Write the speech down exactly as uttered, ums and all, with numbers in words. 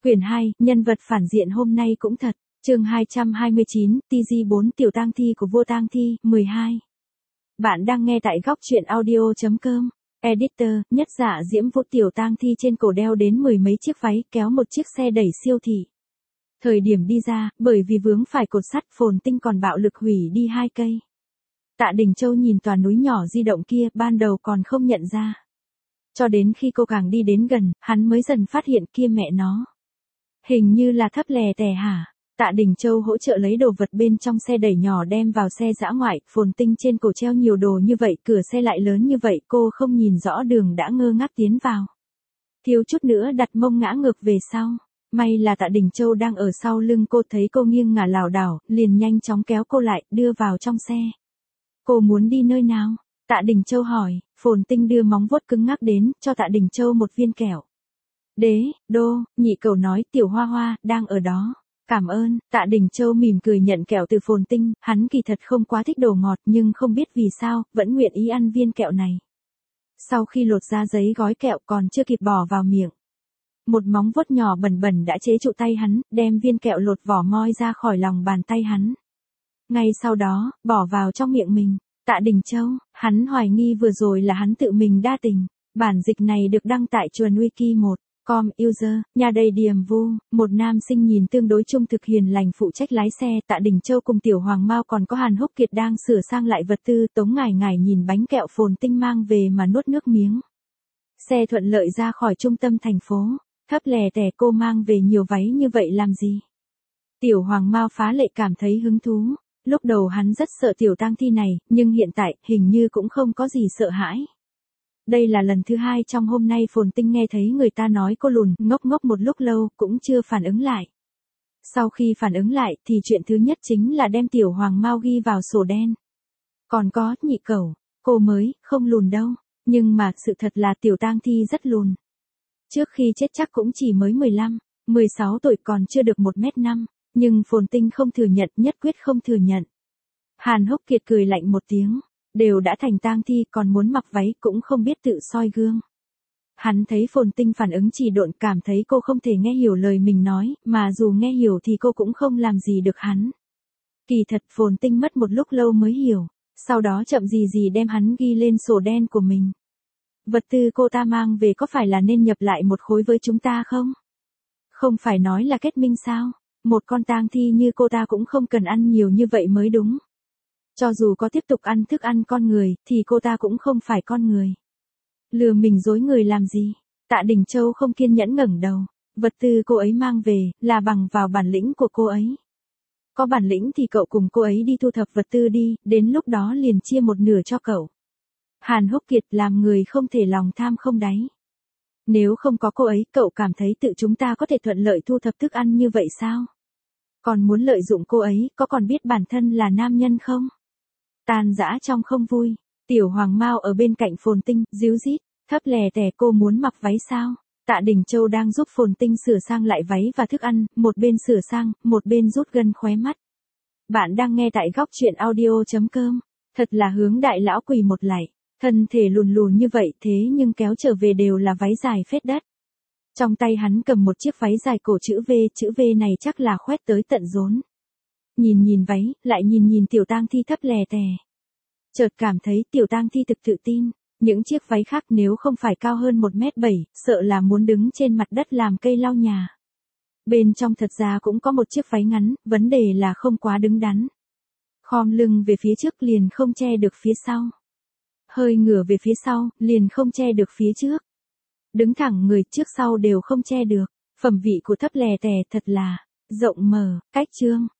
Quyển hai, nhân vật phản diện hôm nay cũng thật. Chương hai trăm hai mươi chín, tê giê bốn tiểu tang thi của vua tang thi, mười hai. Bạn đang nghe tại góc truyện audio chấm com. Editor, nhất dạ diễm vũ tiểu tang thi trên cổ đeo đến mười mấy chiếc váy, kéo một chiếc xe đẩy siêu thị. Thời điểm đi ra, bởi vì vướng phải cột sắt, Phồn Tinh còn bạo lực hủy đi hai cây. Tạ Đình Châu nhìn tòa núi nhỏ di động kia, ban đầu còn không nhận ra. Cho đến khi cô càng đi đến gần, hắn mới dần phát hiện kia mẹ nó. Hình như là thấp lè tè hả? Tạ Đình Châu hỗ trợ lấy đồ vật bên trong xe đẩy nhỏ đem vào xe dã ngoại, Phồn Tinh trên cổ treo nhiều đồ như vậy, cửa xe lại lớn như vậy, cô không nhìn rõ đường đã ngơ ngác tiến vào. Thiếu chút nữa đặt mông ngã ngược về sau. May là Tạ Đình Châu đang ở sau lưng cô, thấy cô nghiêng ngả lảo đảo, liền nhanh chóng kéo cô lại, đưa vào trong xe. Cô muốn đi nơi nào? Tạ Đình Châu hỏi. Phồn Tinh đưa móng vuốt cứng ngắc đến, cho Tạ Đình Châu một viên kẹo. Đế, đô, nhị cẩu nói, tiểu hoa hoa, đang ở đó. Cảm ơn. Tạ Đình Châu mỉm cười nhận kẹo từ Phồn Tinh, hắn kỳ thật không quá thích đồ ngọt nhưng không biết vì sao, vẫn nguyện ý ăn viên kẹo này. Sau khi lột ra giấy gói kẹo còn chưa kịp bỏ vào miệng. Một móng vuốt nhỏ bẩn bẩn đã chế trụ tay hắn, đem viên kẹo lột vỏ moi ra khỏi lòng bàn tay hắn. Ngay sau đó, bỏ vào trong miệng mình. Tạ Đình Châu, hắn hoài nghi vừa rồi là hắn tự mình đa tình. Bản dịch này được đăng tại chuồn wiki một. Com user, nhà đầy điềm vu, một nam sinh nhìn tương đối trung thực hiền lành phụ trách lái xe. Tạ Đình Châu cùng Tiểu Hoàng Mao còn có Hàn Húc Kiệt đang sửa sang lại vật tư. Tống Ngải Ngải nhìn bánh kẹo Phồn Tinh mang về mà nuốt nước miếng. Xe thuận lợi ra khỏi trung tâm thành phố. Thấp lè tè, cô mang về nhiều váy như vậy làm gì? Tiểu Hoàng Mao phá lệ cảm thấy hứng thú. Lúc đầu hắn rất sợ tiểu tang thi này, nhưng hiện tại, hình như cũng không có gì sợ hãi. Đây là lần thứ hai trong hôm nay Phồn Tinh nghe thấy người ta nói cô lùn, ngốc ngốc một lúc lâu, cũng chưa phản ứng lại. Sau khi phản ứng lại, thì chuyện thứ nhất chính là đem Tiểu Hoàng Mao ghi vào sổ đen. Còn có, nhị cẩu, cô mới, không lùn đâu, nhưng mà, sự thật là tiểu tang thi rất lùn. Trước khi chết chắc cũng chỉ mới mười lăm, mười sáu tuổi, còn chưa được một mét năm. Nhưng Phồn Tinh không thừa nhận, nhất quyết không thừa nhận. Hàn Húc Kiệt cười lạnh một tiếng, đều đã thành tang thi còn muốn mặc váy cũng không biết tự soi gương. Hắn thấy Phồn Tinh phản ứng trì độn, cảm thấy cô không thể nghe hiểu lời mình nói, mà dù nghe hiểu thì cô cũng không làm gì được hắn. Kỳ thật Phồn Tinh mất một lúc lâu mới hiểu, sau đó chậm gì gì đem hắn ghi lên sổ đen của mình. Vật tư cô ta mang về có phải là nên nhập lại một khối với chúng ta không? Không phải nói là kết minh sao? Một con tang thi như cô ta cũng không cần ăn nhiều như vậy mới đúng. Cho dù có tiếp tục ăn thức ăn con người, thì cô ta cũng không phải con người. Lừa mình dối người làm gì? Tạ Đình Châu không kiên nhẫn ngẩng đầu. Vật tư cô ấy mang về, là bằng vào bản lĩnh của cô ấy. Có bản lĩnh thì cậu cùng cô ấy đi thu thập vật tư đi, đến lúc đó liền chia một nửa cho cậu. Hàn Húc Kiệt làm người không thể lòng tham không đáy. Nếu không có cô ấy, cậu cảm thấy tự chúng ta có thể thuận lợi thu thập thức ăn như vậy sao? Còn muốn lợi dụng cô ấy, có còn biết bản thân là nam nhân không? Tan dã trong không vui. Tiểu Hoàng Mao ở bên cạnh Phồn Tinh, díu dít, thấp lè tè, cô muốn mặc váy sao? Tạ Đình Châu đang giúp Phồn Tinh sửa sang lại váy và thức ăn, một bên sửa sang, một bên rút gân khóe mắt. Bạn đang nghe tại góc truyện audio chấm com. Thật là hướng đại lão quỳ một lạy, thân thể lùn lùn như vậy thế nhưng kéo trở về đều là váy dài phết đất. Trong tay hắn cầm một chiếc váy dài cổ chữ V, chữ V này chắc là khoét tới tận rốn. Nhìn nhìn váy, lại nhìn nhìn tiểu tang thi thấp lè tè. Chợt cảm thấy tiểu tang thi thực tự tin, những chiếc váy khác nếu không phải cao hơn một mét bảy, sợ là muốn đứng trên mặt đất làm cây lau nhà. Bên trong thật ra cũng có một chiếc váy ngắn, vấn đề là không quá đứng đắn. Khom lưng về phía trước liền không che được phía sau. Hơi ngửa về phía sau, liền không che được phía trước. Đứng thẳng người trước sau đều không che được. Phẩm vị của thấp lè tè thật là rộng mở, cách trương.